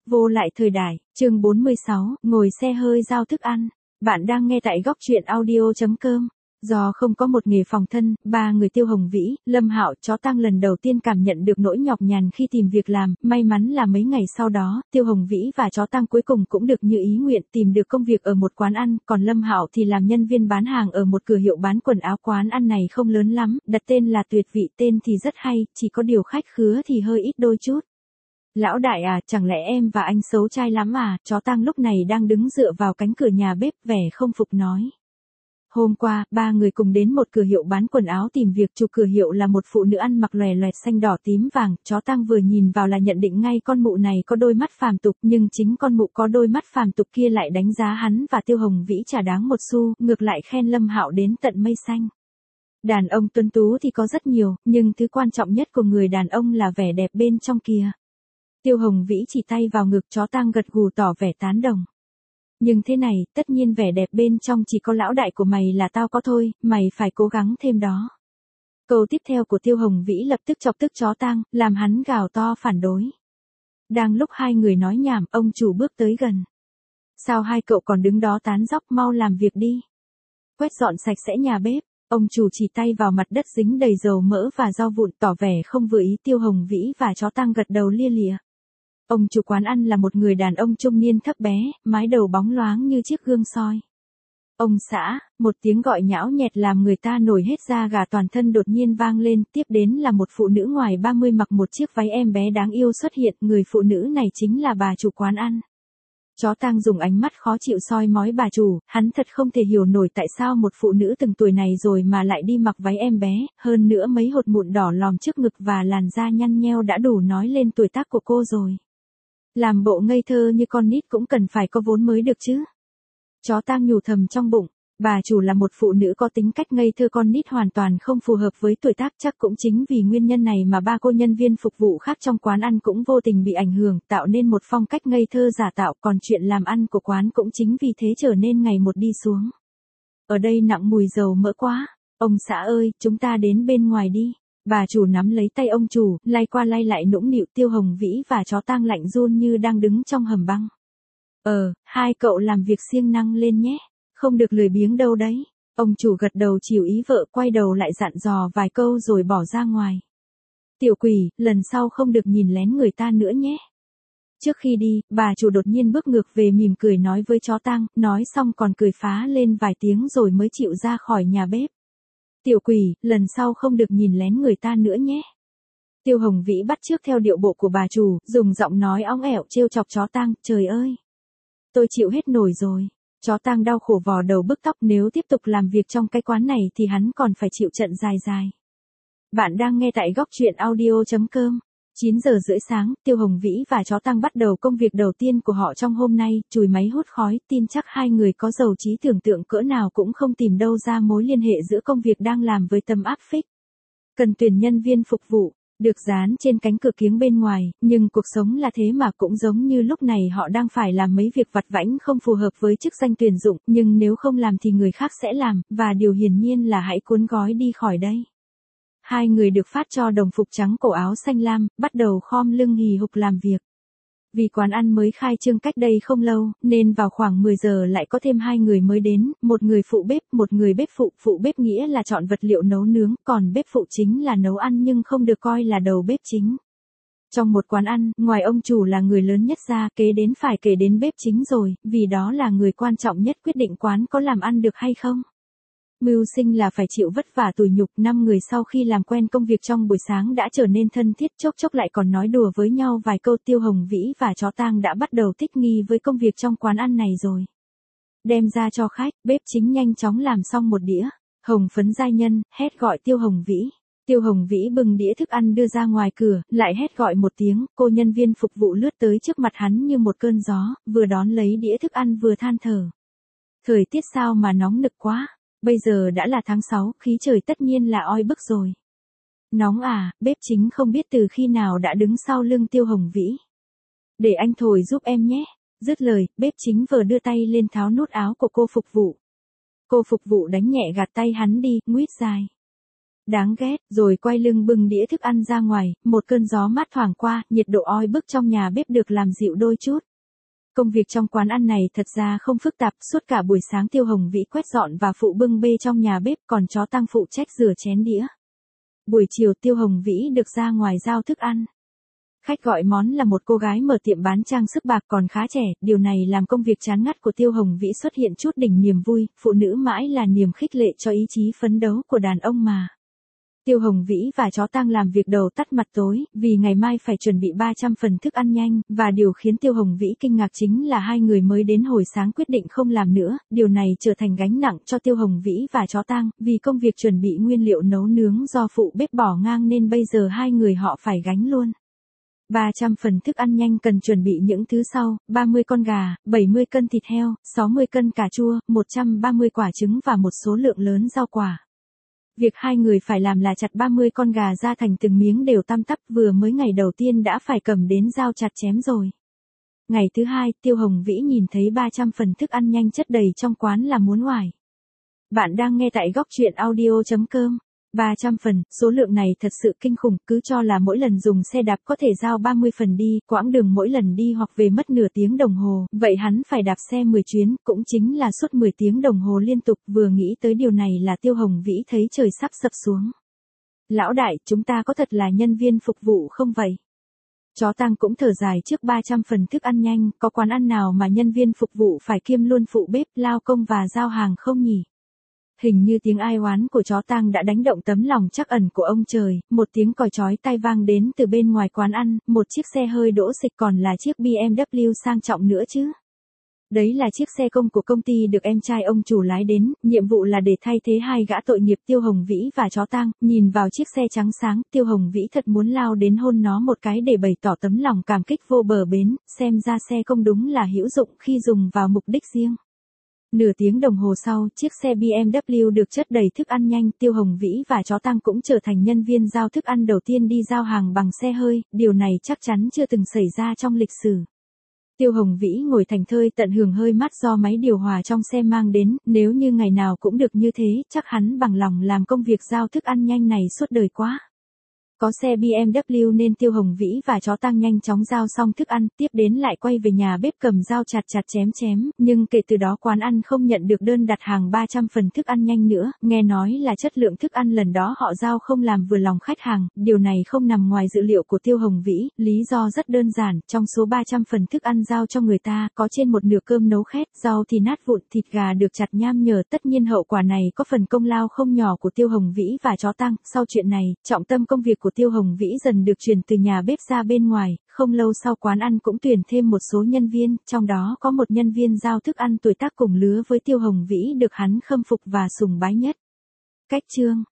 Vô lại thời đại, chương 46, ngồi xe hơi giao thức ăn. Bạn đang nghe tại góc truyện audio.com. Do không có một nghề phòng thân, ba người Tiêu Hồng Vĩ, Lâm Hạo, chó Tăng lần đầu tiên cảm nhận được nỗi nhọc nhằn khi tìm việc làm. May mắn là mấy ngày sau đó, Tiêu Hồng Vĩ và chó Tăng cuối cùng cũng được như ý nguyện tìm được công việc ở một quán ăn, còn Lâm Hạo thì làm nhân viên bán hàng ở một cửa hiệu bán quần áo. Quán ăn này không lớn lắm, đặt tên là Tuyệt Vị, tên thì rất hay, chỉ có điều khách khứa thì hơi ít đôi chút. Lão đại à, chẳng lẽ em và anh xấu trai lắm à? Chó Tăng lúc này đang đứng dựa vào cánh cửa nhà bếp, vẻ không phục nói. Hôm qua, ba người cùng đến một cửa hiệu bán quần áo tìm việc. Chủ cửa hiệu là một phụ nữ ăn mặc lòe loẹt xanh đỏ tím vàng. Chó Tăng vừa nhìn vào là nhận định ngay con mụ này có đôi mắt phàm tục, nhưng chính con mụ có đôi mắt phàm tục kia lại đánh giá hắn và Tiêu Hồng Vĩ chả đáng một xu, ngược lại khen Lâm Hạo đến tận mây xanh. Đàn ông tuấn tú thì có rất nhiều, nhưng thứ quan trọng nhất của người đàn ông là vẻ đẹp bên trong kia. Tiêu Hồng Vĩ chỉ tay vào ngực. Chó Tăng gật gù tỏ vẻ tán đồng. Nhưng thế này, tất nhiên vẻ đẹp bên trong chỉ có lão đại của mày là tao có thôi, mày phải cố gắng thêm đó. Câu tiếp theo của Tiêu Hồng Vĩ lập tức chọc tức chó Tăng, làm hắn gào to phản đối. Đang lúc hai người nói nhảm, ông chủ bước tới gần. Sao hai cậu còn đứng đó tán dóc, mau làm việc đi. Quét dọn sạch sẽ nhà bếp. Ông chủ chỉ tay vào mặt đất dính đầy dầu mỡ và rau vụn, tỏ vẻ không vừa ý. Tiêu Hồng Vĩ và chó Tăng gật đầu lia lịa. Ông chủ quán ăn là một người đàn ông trung niên thấp bé, mái đầu bóng loáng như chiếc gương soi. Ông xã, một tiếng gọi nhão nhẹt làm người ta nổi hết da gà toàn thân đột nhiên vang lên, tiếp đến là một phụ nữ ngoài 30 mặc một chiếc váy em bé đáng yêu xuất hiện. Người phụ nữ này chính là bà chủ quán ăn. Chó Tăng dùng ánh mắt khó chịu soi mói bà chủ, hắn thật không thể hiểu nổi tại sao một phụ nữ từng tuổi này rồi mà lại đi mặc váy em bé, hơn nữa mấy hột mụn đỏ lòm trước ngực và làn da nhăn nheo đã đủ nói lên tuổi tác của cô rồi. Làm bộ ngây thơ như con nít cũng cần phải có vốn mới được chứ. Chó Tăng nhủ thầm trong bụng, bà chủ là một phụ nữ có tính cách ngây thơ con nít hoàn toàn không phù hợp với tuổi tác. Chắc cũng chính vì nguyên nhân này mà ba cô nhân viên phục vụ khác trong quán ăn cũng vô tình bị ảnh hưởng, tạo nên một phong cách ngây thơ giả tạo, còn chuyện làm ăn của quán cũng chính vì thế trở nên ngày một đi xuống. Ở đây nặng mùi dầu mỡ quá, ông xã ơi, chúng ta đến bên ngoài đi. Bà chủ nắm lấy tay ông chủ, lay qua lay lại nũng nịu. Tiêu Hồng Vĩ và chó Tăng lạnh run như đang đứng trong hầm băng. Hai cậu làm việc siêng năng lên nhé, không được lười biếng đâu đấy. Ông chủ gật đầu chiều ý vợ, quay đầu lại dặn dò vài câu rồi bỏ ra ngoài. Tiểu quỷ, lần sau không được nhìn lén người ta nữa nhé. Trước khi đi, bà chủ đột nhiên bước ngược về mỉm cười nói với chó Tăng, nói xong còn cười phá lên vài tiếng rồi mới chịu ra khỏi nhà bếp. Tiểu quỷ, lần sau không được nhìn lén người ta nữa nhé. Tiêu Hồng Vĩ bắt chước theo điệu bộ của bà chủ, dùng giọng nói óng ẻo trêu chọc chó Tăng. Trời ơi! Tôi chịu hết nổi rồi. Chó Tăng đau khổ vò đầu bứt tóc, nếu tiếp tục làm việc trong cái quán này thì hắn còn phải chịu trận dài dài. Bạn đang nghe tại góc truyện audio.com. 9 giờ rưỡi sáng, Tiêu Hồng Vĩ và chó Tăng bắt đầu công việc đầu tiên của họ trong hôm nay, chùi máy hút khói. Tin chắc hai người có giàu trí tưởng tượng cỡ nào cũng không tìm đâu ra mối liên hệ giữa công việc đang làm với tấm áp phích. Cần tuyển nhân viên phục vụ, được dán trên cánh cửa kiếng bên ngoài, nhưng cuộc sống là thế mà, cũng giống như lúc này họ đang phải làm mấy việc vặt vãnh không phù hợp với chức danh tuyển dụng, nhưng nếu không làm thì người khác sẽ làm, và điều hiển nhiên là hãy cuốn gói đi khỏi đây. Hai người được phát cho đồng phục trắng cổ áo xanh lam, bắt đầu khom lưng hì hục làm việc. Vì quán ăn mới khai trương cách đây không lâu, nên vào khoảng 10 giờ lại có thêm hai người mới đến, một người phụ bếp, một người bếp phụ. Phụ bếp nghĩa là chọn vật liệu nấu nướng, còn bếp phụ chính là nấu ăn nhưng không được coi là đầu bếp chính. Trong một quán ăn, ngoài ông chủ là người lớn nhất ra, kế đến phải kể đến bếp chính rồi, vì đó là người quan trọng nhất quyết định quán có làm ăn được hay không. Mưu sinh là phải chịu vất vả tủi nhục. 5 người sau khi làm quen công việc trong buổi sáng đã trở nên thân thiết, chốc chốc lại còn nói đùa với nhau vài câu. Tiêu Hồng Vĩ và chó Tăng đã bắt đầu thích nghi với công việc trong quán ăn này rồi. Đem ra cho khách, bếp chính nhanh chóng làm xong một đĩa hồng phấn giai nhân, hét gọi Tiêu Hồng Vĩ. Tiêu Hồng Vĩ bưng đĩa thức ăn đưa ra ngoài cửa, lại hét gọi một tiếng. Cô nhân viên phục vụ lướt tới trước mặt hắn như một cơn gió, vừa đón lấy đĩa thức ăn vừa than thở. Thời tiết sao mà nóng nực quá. Bây giờ đã là tháng 6, khí trời tất nhiên là oi bức rồi. Nóng à, bếp chính không biết từ khi nào đã đứng sau lưng Tiêu Hồng Vĩ. Để anh thổi giúp em nhé. Dứt lời, bếp chính vừa đưa tay lên tháo nút áo của cô phục vụ. Cô phục vụ đánh nhẹ gạt tay hắn đi, nguýt dài. Đáng ghét, rồi quay lưng bưng đĩa thức ăn ra ngoài, một cơn gió mát thoảng qua, nhiệt độ oi bức trong nhà bếp được làm dịu đôi chút. Công việc trong quán ăn này thật ra không phức tạp, suốt cả buổi sáng Tiêu Hồng Vĩ quét dọn và phụ bưng bê trong nhà bếp, còn chó Tăng phụ trách rửa chén đĩa. Buổi chiều Tiêu Hồng Vĩ được ra ngoài giao thức ăn. Khách gọi món là một cô gái mở tiệm bán trang sức bạc còn khá trẻ, điều này làm công việc chán ngắt của Tiêu Hồng Vĩ xuất hiện chút đỉnh niềm vui, phụ nữ mãi là niềm khích lệ cho ý chí phấn đấu của đàn ông mà. Tiêu Hồng Vĩ và chó Tăng làm việc đầu tắt mặt tối, vì ngày mai phải chuẩn bị 300 phần thức ăn nhanh, và điều khiến Tiêu Hồng Vĩ kinh ngạc chính là hai người mới đến hồi sáng quyết định không làm nữa, điều này trở thành gánh nặng cho Tiêu Hồng Vĩ và chó Tăng, vì công việc chuẩn bị nguyên liệu nấu nướng do phụ bếp bỏ ngang nên bây giờ hai người họ phải gánh luôn. 300 phần thức ăn nhanh cần chuẩn bị những thứ sau, 30 con gà, 70 cân thịt heo, 60 cân cà chua, 130 quả trứng và một số lượng lớn rau quả. Việc hai người phải làm là chặt 30 con gà ra thành từng miếng đều tăm tắp, vừa mới ngày đầu tiên đã phải cầm đến dao chặt chém rồi. Ngày thứ hai, Tiêu Hồng Vĩ nhìn thấy 300 phần thức ăn nhanh chất đầy trong quán là muốn oải. Bạn đang nghe tại góc truyện audio.com. 300 phần, số lượng này thật sự kinh khủng, cứ cho là mỗi lần dùng xe đạp có thể giao 30 phần đi, quãng đường mỗi lần đi hoặc về mất nửa tiếng đồng hồ, vậy hắn phải đạp xe 10 chuyến, cũng chính là suốt 10 tiếng đồng hồ liên tục, vừa nghĩ tới điều này là Tiêu Hồng Vĩ thấy trời sắp sập xuống. Lão đại, chúng ta có thật là nhân viên phục vụ không vậy? Chó Tăng cũng thở dài trước 300 phần thức ăn nhanh, có quán ăn nào mà nhân viên phục vụ phải kiêm luôn phụ bếp, lao công và giao hàng không nhỉ? Hình như tiếng ai oán của chó Tăng đã đánh động tấm lòng trắc ẩn của ông trời, một tiếng còi chói tai vang đến từ bên ngoài quán ăn, một chiếc xe hơi đỗ xịch còn là chiếc BMW sang trọng nữa chứ. Đấy là chiếc xe công của công ty được em trai ông chủ lái đến, nhiệm vụ là để thay thế hai gã tội nghiệp Tiêu Hồng Vĩ và chó Tăng. Nhìn vào chiếc xe trắng sáng, Tiêu Hồng Vĩ thật muốn lao đến hôn nó một cái để bày tỏ tấm lòng cảm kích vô bờ bến, xem ra xe công đúng là hữu dụng khi dùng vào mục đích riêng. Nửa tiếng đồng hồ sau, chiếc xe BMW được chất đầy thức ăn nhanh, Tiêu Hồng Vĩ và chó Tăng cũng trở thành nhân viên giao thức ăn đầu tiên đi giao hàng bằng xe hơi, điều này chắc chắn chưa từng xảy ra trong lịch sử. Tiêu Hồng Vĩ ngồi thảnh thơi tận hưởng hơi mát do máy điều hòa trong xe mang đến, nếu như ngày nào cũng được như thế, chắc hắn bằng lòng làm công việc giao thức ăn nhanh này suốt đời quá. Có xe BMW nên Tiêu Hồng Vĩ và chó Tăng nhanh chóng giao xong thức ăn, tiếp đến lại quay về nhà bếp cầm dao chặt chém, nhưng kể từ đó quán ăn không nhận được đơn đặt hàng 300 phần thức ăn nhanh nữa, nghe nói là chất lượng thức ăn lần đó họ giao không làm vừa lòng khách hàng, điều này không nằm ngoài dự liệu của Tiêu Hồng Vĩ, lý do rất đơn giản, trong số 300 phần thức ăn giao cho người ta, có trên một nửa cơm nấu khét, rau thì nát vụn, thịt gà được chặt nham nhở, tất nhiên hậu quả này có phần công lao không nhỏ của Tiêu Hồng Vĩ và chó Tăng, sau chuyện này, trọng tâm công việc của Tiêu Hồng Vĩ dần được chuyển từ nhà bếp ra bên ngoài, không lâu sau quán ăn cũng tuyển thêm một số nhân viên, trong đó có một nhân viên giao thức ăn tuổi tác cùng lứa với Tiêu Hồng Vĩ được hắn khâm phục và sùng bái nhất. Cách chương